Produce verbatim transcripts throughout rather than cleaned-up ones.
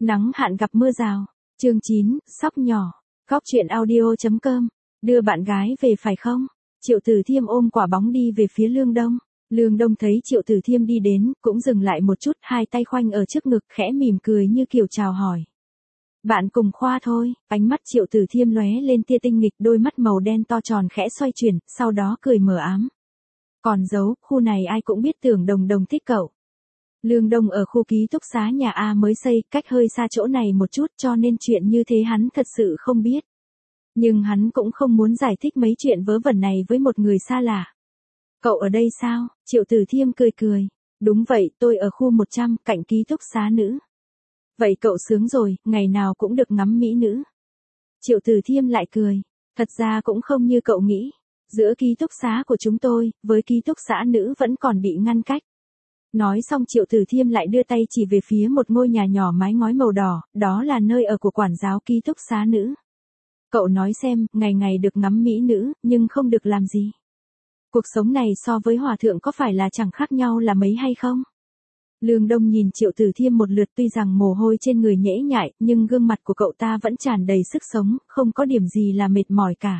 Nắng hạn gặp mưa rào. Chương chín, Sóc nhỏ. Góc truyện audio chấm com. Đưa bạn gái về phải không? Triệu Tử Thiêm ôm quả bóng đi về phía Lương Đông. Lương Đông thấy Triệu Tử Thiêm đi đến, cũng dừng lại một chút, hai tay khoanh ở trước ngực, khẽ mỉm cười như kiểu chào hỏi. Bạn cùng khoa thôi. Ánh mắt Triệu Tử Thiêm lóe lên tia tinh nghịch, đôi mắt màu đen to tròn khẽ xoay chuyển, sau đó cười mờ ám. Còn giấu, khu này ai cũng biết Tưởng Đồng Đồng thích cậu. Lương Đông ở khu ký túc xá nhà A mới xây, cách hơi xa chỗ này một chút, cho nên chuyện như thế hắn thật sự không biết. Nhưng hắn cũng không muốn giải thích mấy chuyện vớ vẩn này với một người xa lạ. Cậu ở đây sao? Triệu Tử Thiêm cười cười. Đúng vậy, tôi ở khu một trăm, cạnh ký túc xá nữ. Vậy cậu sướng rồi, ngày nào cũng được ngắm mỹ nữ. Triệu Tử Thiêm lại cười. Thật ra cũng không như cậu nghĩ. Giữa ký túc xá của chúng tôi, với ký túc xá nữ vẫn còn bị ngăn cách. Nói xong Triệu Tử Thiêm lại đưa tay chỉ về phía một ngôi nhà nhỏ mái ngói màu đỏ, đó là nơi ở của quản giáo ký túc xá nữ. Cậu nói xem, ngày ngày được ngắm mỹ nữ, nhưng không được làm gì. Cuộc sống này so với hòa thượng có phải là chẳng khác nhau là mấy hay không? Lương Đông nhìn Triệu Tử Thiêm một lượt, tuy rằng mồ hôi trên người nhễ nhại, nhưng gương mặt của cậu ta vẫn tràn đầy sức sống, không có điểm gì là mệt mỏi cả.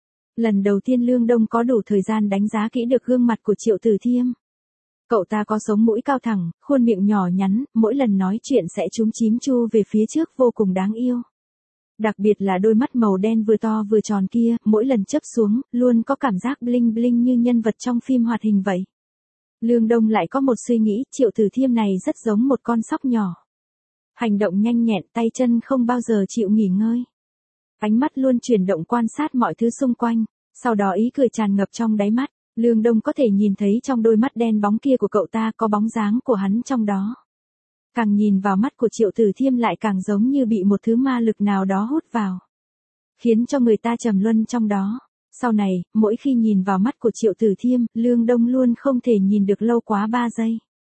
Lần đầu tiên Lương Đông có đủ thời gian đánh giá kỹ được gương mặt của Triệu Tử Thiêm. Cậu ta có sống mũi cao thẳng, khuôn miệng nhỏ nhắn, mỗi lần nói chuyện sẽ chúm chím chu về phía trước, vô cùng đáng yêu. Đặc biệt là đôi mắt màu đen vừa to vừa tròn kia, mỗi lần chớp xuống, luôn có cảm giác bling bling như nhân vật trong phim hoạt hình vậy. Lương Đông lại có một suy nghĩ, Triệu Tử Thiêm này rất giống một con sóc nhỏ. Hành động nhanh nhẹn, tay chân không bao giờ chịu nghỉ ngơi. Ánh mắt luôn chuyển động quan sát mọi thứ xung quanh, sau đó ý cười tràn ngập trong đáy mắt. Lương Đông có thể nhìn thấy trong đôi mắt đen bóng kia của cậu ta có bóng dáng của hắn trong đó. Càng nhìn vào mắt của Triệu Tử Thiêm lại càng giống như bị một thứ ma lực nào đó hút vào. Khiến cho người ta trầm luân trong đó. Sau này, mỗi khi nhìn vào mắt của Triệu Tử Thiêm, Lương Đông luôn không thể nhìn được lâu quá ba giây.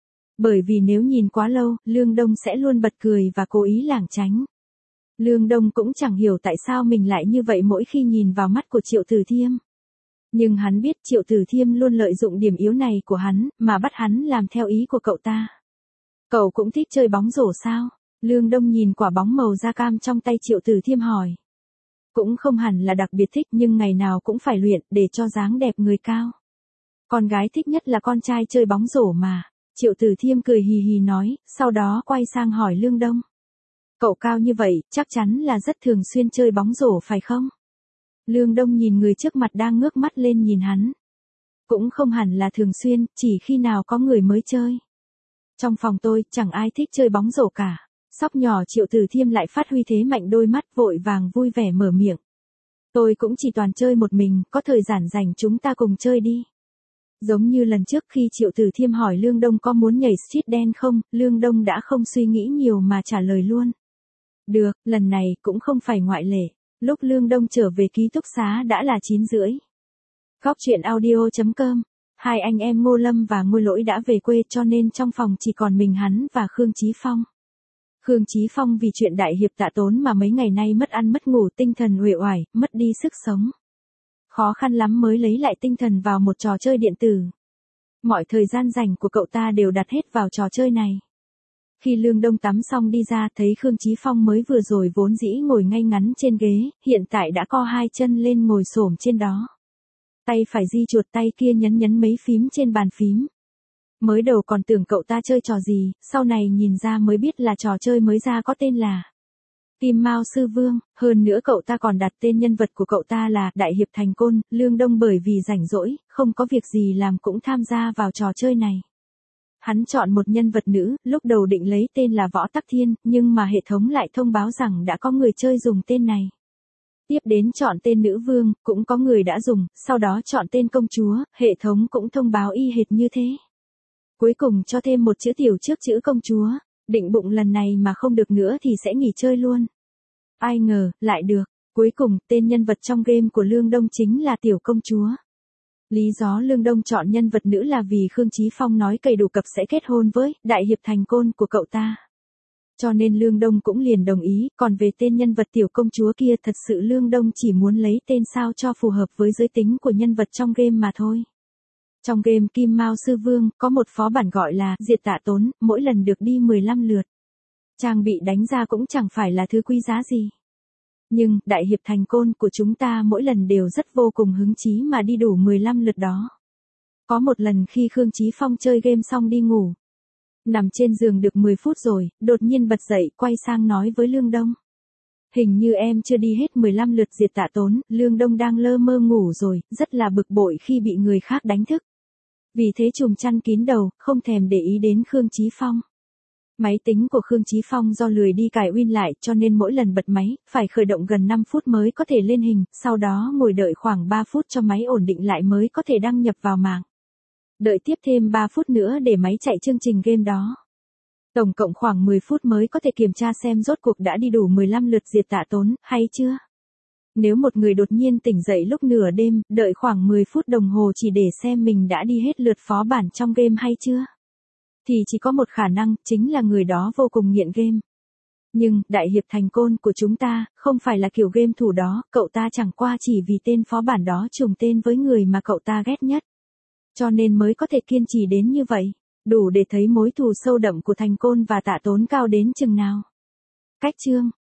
Bởi vì nếu nhìn quá lâu, Lương Đông sẽ luôn bật cười và cố ý lảng tránh. Lương Đông cũng chẳng hiểu tại sao mình lại như vậy mỗi khi nhìn vào mắt của Triệu Tử Thiêm. Nhưng hắn biết Triệu Tử Thiêm luôn lợi dụng điểm yếu này của hắn, mà bắt hắn làm theo ý của cậu ta. Cậu cũng thích chơi bóng rổ sao? Lương Đông nhìn quả bóng màu da cam trong tay Triệu Tử Thiêm hỏi. Cũng không hẳn là đặc biệt thích, nhưng ngày nào cũng phải luyện, để cho dáng đẹp người cao. Con gái thích nhất là con trai chơi bóng rổ mà. Triệu Tử Thiêm cười hì hì nói, sau đó quay sang hỏi Lương Đông. Cậu cao như vậy, chắc chắn là rất thường xuyên chơi bóng rổ phải không? Lương Đông nhìn người trước mặt đang ngước mắt lên nhìn hắn. Cũng không hẳn là thường xuyên, chỉ khi nào có người mới chơi. Trong phòng tôi, chẳng ai thích chơi bóng rổ cả. Sóc nhỏ Triệu Tử Thiêm lại phát huy thế mạnh, đôi mắt vội vàng vui vẻ mở miệng. Tôi cũng chỉ toàn chơi một mình, có thời gian rảnh chúng ta cùng chơi đi. Giống như lần trước khi Triệu Tử Thiêm hỏi Lương Đông có muốn nhảy street dance không, Lương Đông đã không suy nghĩ nhiều mà trả lời luôn. Được, lần này cũng không phải ngoại lệ. Lúc Lương Đông trở về ký túc xá đã là chín rưỡi. Góc truyện audio chấm com. Hai anh em Ngô Lâm và Ngô Lỗi đã về quê, cho nên trong phòng chỉ còn mình hắn và Khương Chí Phong. Khương Chí Phong vì chuyện đại hiệp Tạ Tốn mà mấy ngày nay mất ăn mất ngủ, tinh thần uể oải, mất đi sức sống. Khó khăn lắm mới lấy lại tinh thần vào một trò chơi điện tử. Mọi thời gian rảnh của cậu ta đều đặt hết vào trò chơi này. Khi Lương Đông tắm xong đi ra, thấy Khương Chí Phong mới vừa rồi vốn dĩ ngồi ngay ngắn trên ghế, hiện tại đã co hai chân lên ngồi xổm trên đó. Tay phải di chuột, tay kia nhấn nhấn mấy phím trên bàn phím. Mới đầu còn tưởng cậu ta chơi trò gì, sau này nhìn ra mới biết là trò chơi mới ra có tên là Kim Mao Sư Vương, hơn nữa cậu ta còn đặt tên nhân vật của cậu ta là Đại Hiệp Thành Côn. Lương Đông bởi vì rảnh rỗi, không có việc gì làm cũng tham gia vào trò chơi này. Hắn chọn một nhân vật nữ, lúc đầu định lấy tên là Võ Tắc Thiên, nhưng mà hệ thống lại thông báo rằng đã có người chơi dùng tên này. Tiếp đến chọn tên nữ vương, cũng có người đã dùng, sau đó chọn tên công chúa, hệ thống cũng thông báo y hệt như thế. Cuối cùng cho thêm một chữ tiểu trước chữ công chúa, định bụng lần này mà không được nữa thì sẽ nghỉ chơi luôn. Ai ngờ, lại được. Cuối cùng, tên nhân vật trong game của Lương Đông chính là tiểu công chúa. Lý do Lương Đông chọn nhân vật nữ là vì Khương Chí Phong nói cày đủ cặp sẽ kết hôn với Đại Hiệp Thành Côn của cậu ta. Cho nên Lương Đông cũng liền đồng ý, còn về tên nhân vật tiểu công chúa kia thật sự Lương Đông chỉ muốn lấy tên sao cho phù hợp với giới tính của nhân vật trong game mà thôi. Trong game Kim Mao Sư Vương, có một phó bản gọi là Diệt Tạ Tốn, mỗi lần được đi mười lăm lượt. Trang bị đánh ra cũng chẳng phải là thứ quý giá gì. Nhưng, đại hiệp thành côn của chúng ta mỗi lần đều rất vô cùng hứng chí mà đi đủ mười lăm lượt đó. Có một lần khi Khương Chí Phong chơi game xong đi ngủ. Nằm trên giường được mười phút rồi, đột nhiên bật dậy, quay sang nói với Lương Đông. Hình như em chưa đi hết mười lăm lượt diệt Tạ Tốn, Lương Đông đang lơ mơ ngủ rồi, rất là bực bội khi bị người khác đánh thức. Vì thế trùm chăn kín đầu, không thèm để ý đến Khương Chí Phong. Máy tính của Khương Chí Phong do lười đi cài Win lại cho nên mỗi lần bật máy, phải khởi động gần năm phút mới có thể lên hình, sau đó ngồi đợi khoảng ba phút cho máy ổn định lại mới có thể đăng nhập vào mạng. Đợi tiếp thêm ba phút nữa để máy chạy chương trình game đó. Tổng cộng khoảng mười phút mới có thể kiểm tra xem rốt cuộc đã đi đủ mười lăm lượt diệt Tạ Tốn, hay chưa. Nếu một người đột nhiên tỉnh dậy lúc nửa đêm, đợi khoảng mười phút đồng hồ chỉ để xem mình đã đi hết lượt phó bản trong game hay chưa, thì chỉ có một khả năng, chính là người đó vô cùng nghiện game. Nhưng, đại hiệp thành côn của chúng ta, không phải là kiểu game thủ đó, cậu ta chẳng qua chỉ vì tên phó bản đó trùng tên với người mà cậu ta ghét nhất. Cho nên mới có thể kiên trì đến như vậy, đủ để thấy mối thù sâu đậm của thành côn và Tạ Tốn cao đến chừng nào. Cách chương